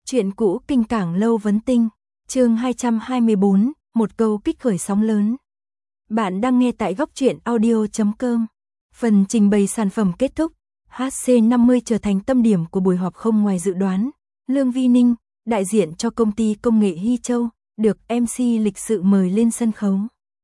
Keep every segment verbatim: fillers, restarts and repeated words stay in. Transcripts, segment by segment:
Chuyện cũ kinh cảng lâu vấn tinh, chương hai trăm hai mươi bốn, một câu kích khởi sóng lớn. Bạn đang nghe tại góc truyện audio chấm com. Phần trình bày sản phẩm kết thúc, hát xê năm mươi trở thành tâm điểm của buổi họp không ngoài dự đoán. Lương Vi Ninh, đại diện cho công ty công nghệ Hy Châu, được em xê lịch sự mời lên sân khấu.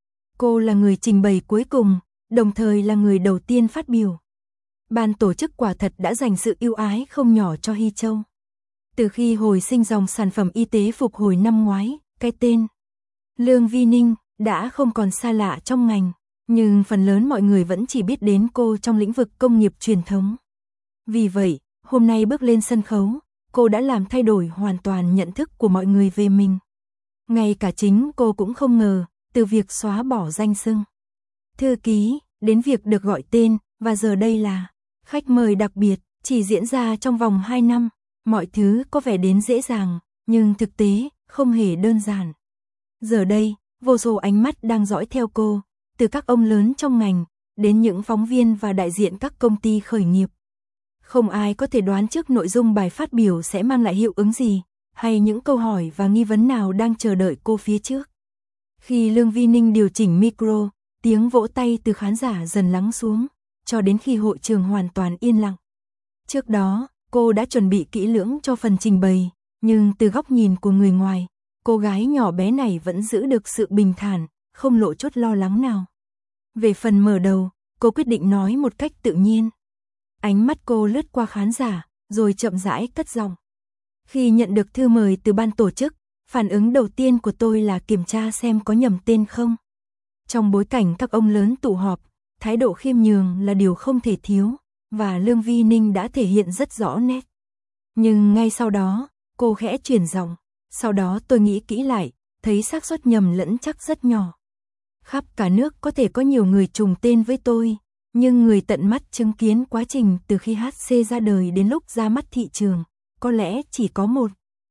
Cô là người trình bày cuối cùng, đồng thời là người đầu tiên phát biểu. Ban tổ chức quả thật đã dành sự ưu ái không nhỏ cho Hy Châu. Từ khi hồi sinh dòng sản phẩm y tế phục hồi năm ngoái, cái tên Lương Vi Ninh đã không còn xa lạ trong ngành, nhưng phần lớn mọi người vẫn chỉ biết đến cô trong lĩnh vực công nghiệp truyền thống. Vì vậy, hôm nay bước lên sân khấu, cô đã làm thay đổi hoàn toàn nhận thức của mọi người về mình. Ngay cả chính cô cũng không ngờ, từ việc xóa bỏ danh xưng thư ký, đến việc được gọi tên, và giờ đây là khách mời đặc biệt, chỉ diễn ra trong vòng hai năm. Mọi thứ có vẻ đến dễ dàng, nhưng thực tế, không hề đơn giản. Giờ đây, vô số ánh mắt đang dõi theo cô, từ các ông lớn trong ngành, đến những phóng viên và đại diện các công ty khởi nghiệp. Không ai có thể đoán trước nội dung bài phát biểu sẽ mang lại hiệu ứng gì, hay những câu hỏi và nghi vấn nào đang chờ đợi cô phía trước. Khi Lương Vi Ninh điều chỉnh micro, tiếng vỗ tay từ khán giả dần lắng xuống, cho đến khi hội trường hoàn toàn yên lặng. Trước đó, cô đã chuẩn bị kỹ lưỡng cho phần trình bày, nhưng từ góc nhìn của người ngoài, cô gái nhỏ bé này vẫn giữ được sự bình thản, không lộ chút lo lắng nào. Về phần mở đầu, cô quyết định nói một cách tự nhiên. Ánh mắt cô lướt qua khán giả, rồi chậm rãi cất giọng. Khi nhận được thư mời từ ban tổ chức, phản ứng đầu tiên của tôi là kiểm tra xem có nhầm tên không. Trong bối cảnh các ông lớn tụ họp, thái độ khiêm nhường là điều không thể thiếu, và Lương Vi Ninh đã thể hiện rất rõ nét. Nhưng ngay sau đó, cô khẽ chuyển giọng, sau đó tôi nghĩ kỹ lại, thấy xác suất nhầm lẫn chắc rất nhỏ. Khắp cả nước có thể có nhiều người trùng tên với tôi, nhưng người tận mắt chứng kiến quá trình từ khi hát xê ra đời đến lúc ra mắt thị trường, có lẽ chỉ có một.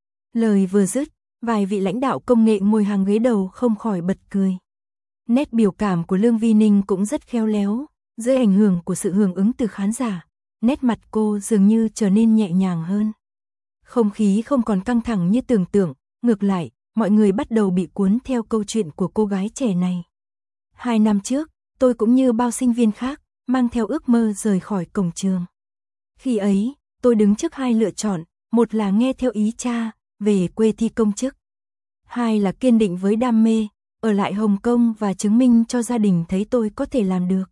Lời vừa dứt, vài vị lãnh đạo công nghệ ngồi hàng ghế đầu không khỏi bật cười. Nét biểu cảm của Lương Vi Ninh cũng rất khéo léo, dưới ảnh hưởng của sự hưởng ứng từ khán giả, nét mặt cô dường như trở nên nhẹ nhàng hơn. Không khí không còn căng thẳng như tưởng tượng, ngược lại, mọi người bắt đầu bị cuốn theo câu chuyện của cô gái trẻ này. Hai năm trước, tôi cũng như bao sinh viên khác, mang theo ước mơ rời khỏi cổng trường. Khi ấy, tôi đứng trước hai lựa chọn, một là nghe theo ý cha, về quê thi công chức. Hai là kiên định với đam mê, ở lại Hồng Kông và chứng minh cho gia đình thấy tôi có thể làm được.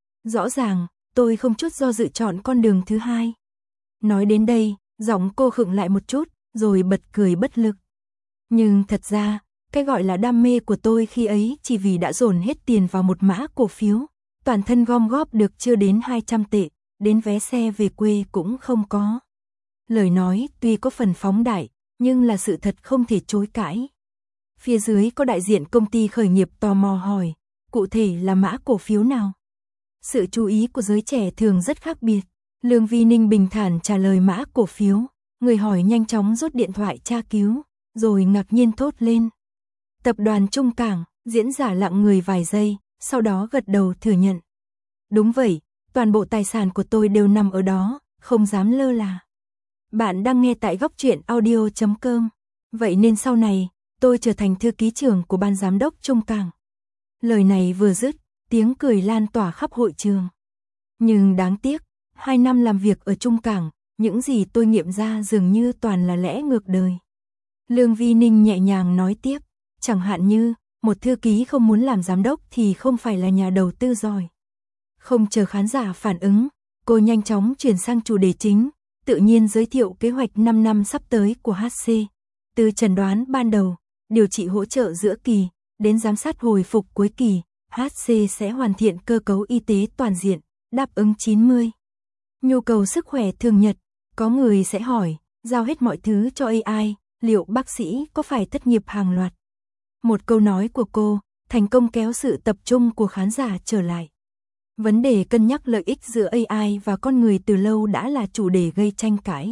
Rõ ràng, tôi không chút do dự chọn con đường thứ hai. Nói đến đây, giọng cô khựng lại một chút, rồi bật cười bất lực. Nhưng thật ra, cái gọi là đam mê của tôi khi ấy chỉ vì đã dồn hết tiền vào một mã cổ phiếu, toàn thân gom góp được chưa đến hai trăm tệ, đến vé xe về quê cũng không có. Lời nói tuy có phần phóng đại, nhưng là sự thật không thể chối cãi. Phía dưới có đại diện công ty khởi nghiệp tò mò hỏi, cụ thể là mã cổ phiếu nào? Sự chú ý của giới trẻ thường rất khác biệt. Lương Vi Ninh bình thản trả lời mã cổ phiếu, người hỏi nhanh chóng rút điện thoại tra cứu, rồi ngạc nhiên thốt lên. Tập đoàn Trung Cảng, diễn giả lặng người vài giây, sau đó gật đầu thừa nhận. Đúng vậy, toàn bộ tài sản của tôi đều nằm ở đó, không dám lơ là. Bạn đang nghe tại góc truyện audio chấm com. Vậy nên sau này, tôi trở thành thư ký trưởng của ban giám đốc Trung Cảng. Lời này vừa dứt, tiếng cười lan tỏa khắp hội trường. Nhưng đáng tiếc, hai năm làm việc ở Trung Cảng, những gì tôi nghiệm ra dường như toàn là lẽ ngược đời. Lương Vi Ninh nhẹ nhàng nói tiếp, chẳng hạn như, một thư ký không muốn làm giám đốc thì không phải là nhà đầu tư giỏi. Không chờ khán giả phản ứng, cô nhanh chóng chuyển sang chủ đề chính, tự nhiên giới thiệu kế hoạch năm năm sắp tới của hát xê. Từ chẩn đoán ban đầu, điều trị hỗ trợ giữa kỳ, đến giám sát hồi phục cuối kỳ, hát xê sẽ hoàn thiện cơ cấu y tế toàn diện, đáp ứng chín mươi nhu cầu sức khỏe thường nhật. Có người sẽ hỏi, giao hết mọi thứ cho a i, liệu bác sĩ có phải thất nghiệp hàng loạt? Một câu nói của cô, thành công kéo sự tập trung của khán giả trở lại. Vấn đề cân nhắc lợi ích giữa a i và con người từ lâu đã là chủ đề gây tranh cãi.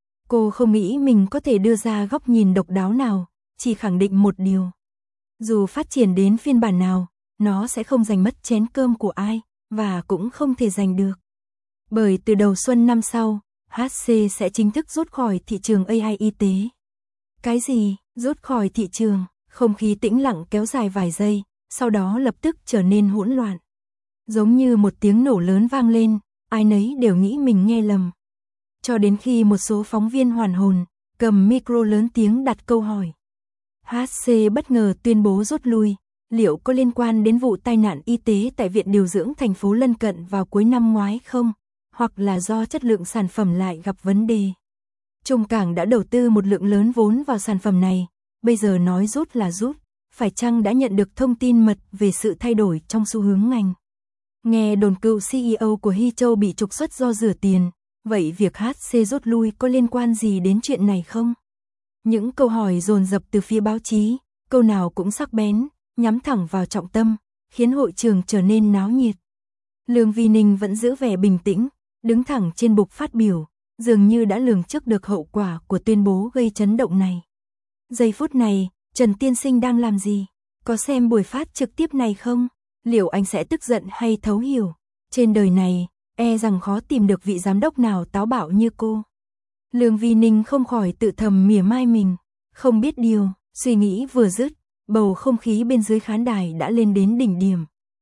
Cô không nghĩ mình có thể đưa ra góc nhìn độc đáo nào, chỉ khẳng định một điều. Dù phát triển đến phiên bản nào, nó sẽ không giành mất chén cơm của ai, và cũng không thể giành được. Bởi từ đầu xuân năm sau, hát xê sẽ chính thức rút khỏi thị trường a i y tế. Cái gì? Rút khỏi thị trường, không khí tĩnh lặng kéo dài vài giây, sau đó lập tức trở nên hỗn loạn. Giống như một tiếng nổ lớn vang lên, ai nấy đều nghĩ mình nghe lầm. Cho đến khi một số phóng viên hoàn hồn, cầm micro lớn tiếng đặt câu hỏi. hát xê bất ngờ tuyên bố rút lui, liệu có liên quan đến vụ tai nạn y tế tại viện điều dưỡng thành phố lân cận vào cuối năm ngoái không? Hoặc là do chất lượng sản phẩm lại gặp vấn đề? Trung Cảng đã đầu tư một lượng lớn vốn vào sản phẩm này, bây giờ nói rút là rút, phải chăng đã nhận được thông tin mật về sự thay đổi trong xu hướng ngành? Nghe đồn cựu xê e ô của Hy Châu bị trục xuất do rửa tiền, vậy việc hát xê rút lui có liên quan gì đến chuyện này không? Những câu hỏi dồn dập từ phía báo chí, câu nào cũng sắc bén, nhắm thẳng vào trọng tâm, khiến hội trường trở nên náo nhiệt. Lương Vi Ninh vẫn giữ vẻ bình tĩnh, đứng thẳng trên bục phát biểu, dường như đã lường trước được hậu quả của tuyên bố gây chấn động này. Giây phút này, Trần Tiên Sinh đang làm gì? Có xem buổi phát trực tiếp này không? Liệu anh sẽ tức giận hay thấu hiểu? Trên đời này, e rằng khó tìm được vị giám đốc nào táo bạo như cô. Lương Vi Ninh không khỏi tự thầm mỉa mai mình, không biết điều, suy nghĩ vừa dứt, bầu không khí bên dưới khán đài đã lên đến đỉnh điểm.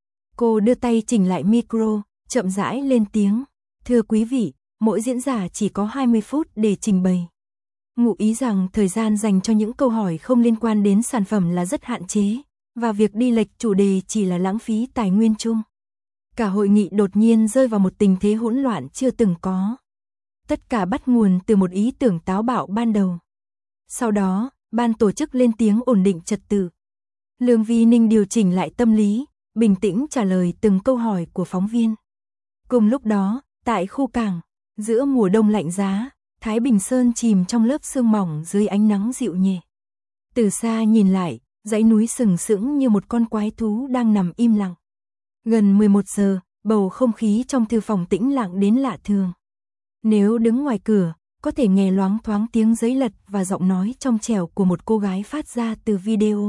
Cô đưa tay chỉnh lại micro, chậm rãi lên tiếng, thưa quý vị, mỗi diễn giả chỉ có hai mươi phút để trình bày. Ngụ ý rằng thời gian dành cho những câu hỏi không liên quan đến sản phẩm là rất hạn chế, và việc đi lệch chủ đề chỉ là lãng phí tài nguyên chung. Cả hội nghị đột nhiên rơi vào một tình thế hỗn loạn chưa từng có. Tất cả bắt nguồn từ một ý tưởng táo bạo ban đầu. Sau đó, ban tổ chức lên tiếng ổn định trật tự. Lương Vi Ninh điều chỉnh lại tâm lý, bình tĩnh trả lời từng câu hỏi của phóng viên. Cùng lúc đó, tại khu cảng, giữa mùa đông lạnh giá, Thái Bình Sơn chìm trong lớp sương mỏng dưới ánh nắng dịu nhẹ. Từ xa nhìn lại, dãy núi sừng sững như một con quái thú đang nằm im lặng. Gần mười một giờ, bầu không khí trong thư phòng tĩnh lặng đến lạ thường. Nếu đứng ngoài cửa, có thể nghe loáng thoáng tiếng giấy lật và giọng nói trong trẻo của một cô gái phát ra từ video.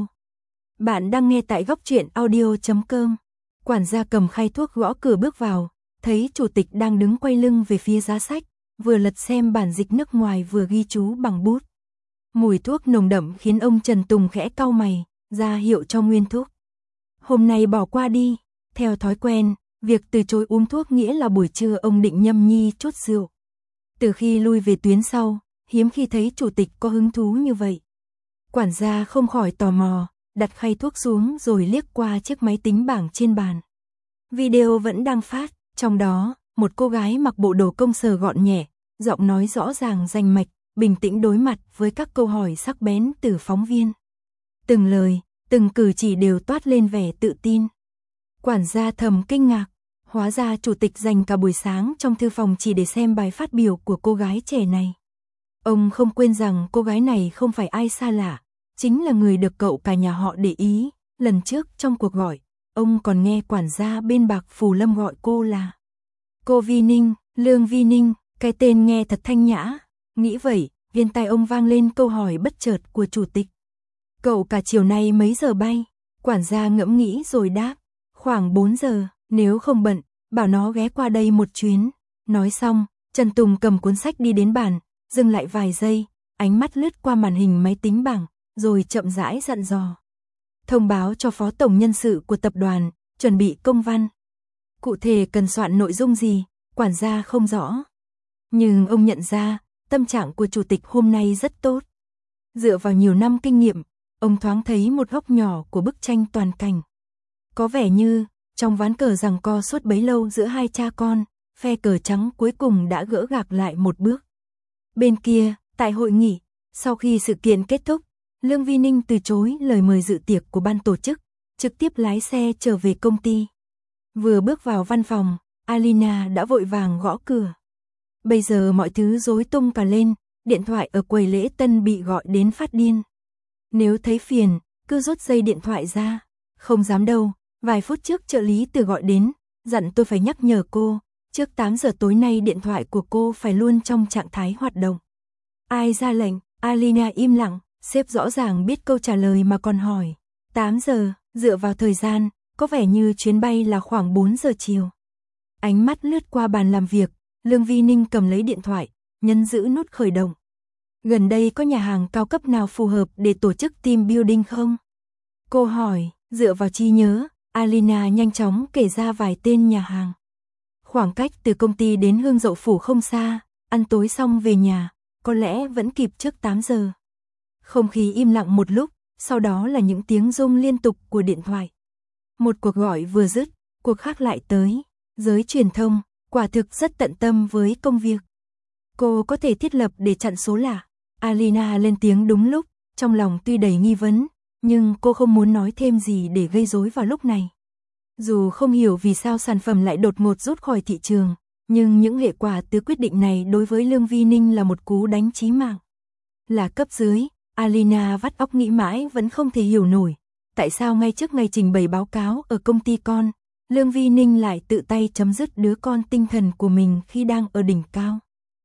Bạn đang nghe tại góc truyện audio chấm com. Quản gia cầm khay thuốc gõ cửa bước vào, thấy chủ tịch đang đứng quay lưng về phía giá sách, vừa lật xem bản dịch nước ngoài vừa ghi chú bằng bút. Mùi thuốc nồng đậm khiến ông Trần Tùng khẽ cau mày, ra hiệu cho Nguyên Thúc. Hôm nay bỏ qua đi, theo thói quen, việc từ chối uống thuốc nghĩa là buổi trưa ông định nhâm nhi chút rượu. Từ khi lui về tuyến sau, hiếm khi thấy chủ tịch có hứng thú như vậy. Quản gia không khỏi tò mò, đặt khay thuốc xuống rồi liếc qua chiếc máy tính bảng trên bàn. Video vẫn đang phát, trong đó, một cô gái mặc bộ đồ công sở gọn nhẹ, giọng nói rõ ràng rành mạch, bình tĩnh đối mặt với các câu hỏi sắc bén từ phóng viên. Từng lời, từng cử chỉ đều toát lên vẻ tự tin. Quản gia thầm kinh ngạc, hóa ra chủ tịch dành cả buổi sáng trong thư phòng chỉ để xem bài phát biểu của cô gái trẻ này. Ông không quên rằng cô gái này không phải ai xa lạ, chính là người được cậu cả nhà họ để ý. Lần trước trong cuộc gọi, ông còn nghe quản gia bên Bạc Phù Lâm gọi cô là cô Vi Ninh, Lương Vi Ninh, cái tên nghe thật thanh nhã. Nghĩ vậy, viên tai ông vang lên câu hỏi bất chợt của chủ tịch. Cậu cả chiều nay mấy giờ bay? Quản gia ngẫm nghĩ rồi đáp, khoảng bốn giờ, nếu không bận, bảo nó ghé qua đây một chuyến. Nói xong, Trần Tùng cầm cuốn sách đi đến bàn, dừng lại vài giây, ánh mắt lướt qua màn hình máy tính bảng, rồi chậm rãi dặn dò. Thông báo cho phó tổng nhân sự của tập đoàn, chuẩn bị công văn. Cụ thể cần soạn nội dung gì, quản gia không rõ. Nhưng ông nhận ra, tâm trạng của chủ tịch hôm nay rất tốt. Dựa vào nhiều năm kinh nghiệm, ông thoáng thấy một góc nhỏ của bức tranh toàn cảnh. Có vẻ như, trong ván cờ giằng co suốt bấy lâu giữa hai cha con, phe cờ trắng cuối cùng đã gỡ gạc lại một bước. Bên kia, tại hội nghị, sau khi sự kiện kết thúc, Lương Vi Ninh từ chối lời mời dự tiệc của ban tổ chức, trực tiếp lái xe trở về công ty. Vừa bước vào văn phòng, Alina đã vội vàng gõ cửa. Bây giờ mọi thứ rối tung cả lên, điện thoại ở quầy lễ tân bị gọi đến phát điên. Nếu thấy phiền, cứ rút dây điện thoại ra. Không dám đâu, vài phút trước trợ lý từ gọi đến, dặn tôi phải nhắc nhở cô, trước tám giờ tối nay điện thoại của cô phải luôn trong trạng thái hoạt động. Ai ra lệnh? Alina im lặng, sếp rõ ràng biết câu trả lời mà còn hỏi. tám giờ, dựa vào thời gian, có vẻ như chuyến bay là khoảng bốn giờ chiều. Ánh mắt lướt qua bàn làm việc, Lương Vi Ninh cầm lấy điện thoại, nhấn giữ nút khởi động. Gần đây có nhà hàng cao cấp nào phù hợp để tổ chức team building không? Cô hỏi, dựa vào trí nhớ, Alina nhanh chóng kể ra vài tên nhà hàng. Khoảng cách từ công ty đến Hương Dậu Phủ không xa, ăn tối xong về nhà, có lẽ vẫn kịp trước tám giờ. Không khí im lặng một lúc, sau đó là những tiếng rung liên tục của điện thoại. Một cuộc gọi vừa dứt, cuộc khác lại tới. Giới truyền thông, quả thực rất tận tâm với công việc. Cô có thể thiết lập để chặn số lạ. Alina lên tiếng đúng lúc, trong lòng tuy đầy nghi vấn, nhưng cô không muốn nói thêm gì để gây rối vào lúc này. Dù không hiểu vì sao sản phẩm lại đột ngột rút khỏi thị trường, nhưng những hệ quả từ quyết định này đối với Lương Vi Ninh là một cú đánh chí mạng. Là cấp dưới, Alina vắt óc nghĩ mãi vẫn không thể hiểu nổi, tại sao ngay trước ngày trình bày báo cáo ở công ty con, Lương Vi Ninh lại tự tay chấm dứt đứa con tinh thần của mình khi đang ở đỉnh cao.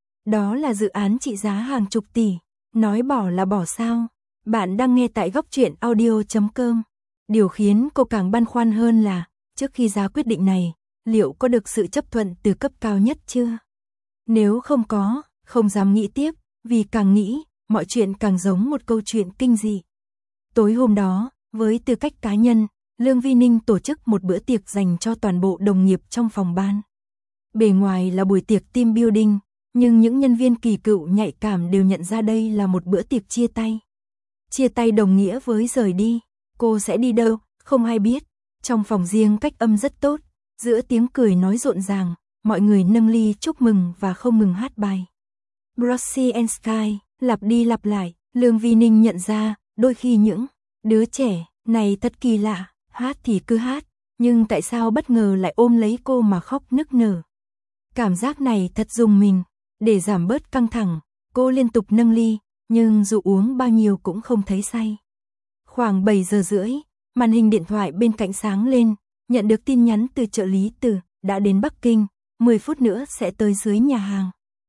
Đó là dự án trị giá hàng chục tỷ, nói bỏ là bỏ sao? Bạn đang nghe tại góc truyện audio chấm com. Điều khiến cô càng băn khoăn hơn là, trước khi ra quyết định này, liệu có được sự chấp thuận từ cấp cao nhất chưa? Nếu không có, không dám nghĩ tiếp, vì càng nghĩ, mọi chuyện càng giống một câu chuyện kinh dị. Tối hôm đó, với tư cách cá nhân, Lương Vi Ninh tổ chức một bữa tiệc dành cho toàn bộ đồng nghiệp trong phòng ban. Bề ngoài là buổi tiệc team building, nhưng những nhân viên kỳ cựu nhạy cảm đều nhận ra đây là một bữa tiệc chia tay. Chia tay đồng nghĩa với rời đi, cô sẽ đi đâu, không ai biết. Trong phòng riêng cách âm rất tốt, giữa tiếng cười nói rộn ràng, mọi người nâng ly chúc mừng và không ngừng hát bài. Brushy and Sky, lặp đi lặp lại, Lương Vi Ninh nhận ra, đôi khi những đứa trẻ này thật kỳ lạ, hát thì cứ hát, nhưng tại sao bất ngờ lại ôm lấy cô mà khóc nức nở. Cảm giác này thật rùng mình, để giảm bớt căng thẳng, cô liên tục nâng ly, nhưng dù uống bao nhiêu cũng không thấy say. Khoảng bảy giờ rưỡi, màn hình điện thoại bên cạnh sáng lên, nhận được tin nhắn từ trợ lý Từ, đã đến Bắc Kinh, mười phút nữa sẽ tới dưới nhà hàng.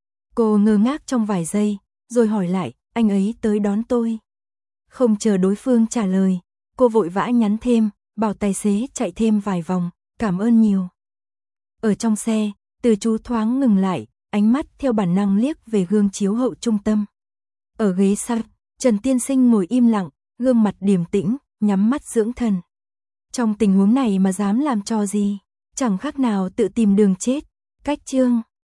Cô ngơ ngác trong vài giây, rồi hỏi lại, anh ấy tới đón tôi. Không chờ đối phương trả lời, cô vội vã nhắn thêm, bảo tài xế chạy thêm vài vòng, cảm ơn nhiều. Ở trong xe, Từ chú thoáng ngừng lại, ánh mắt theo bản năng liếc về gương chiếu hậu trung tâm. Ở ghế sau, Trần Tiên Sinh ngồi im lặng, gương mặt điềm tĩnh, nhắm mắt dưỡng thần. Trong tình huống này mà dám làm trò gì, chẳng khác nào tự tìm đường chết. Cách chương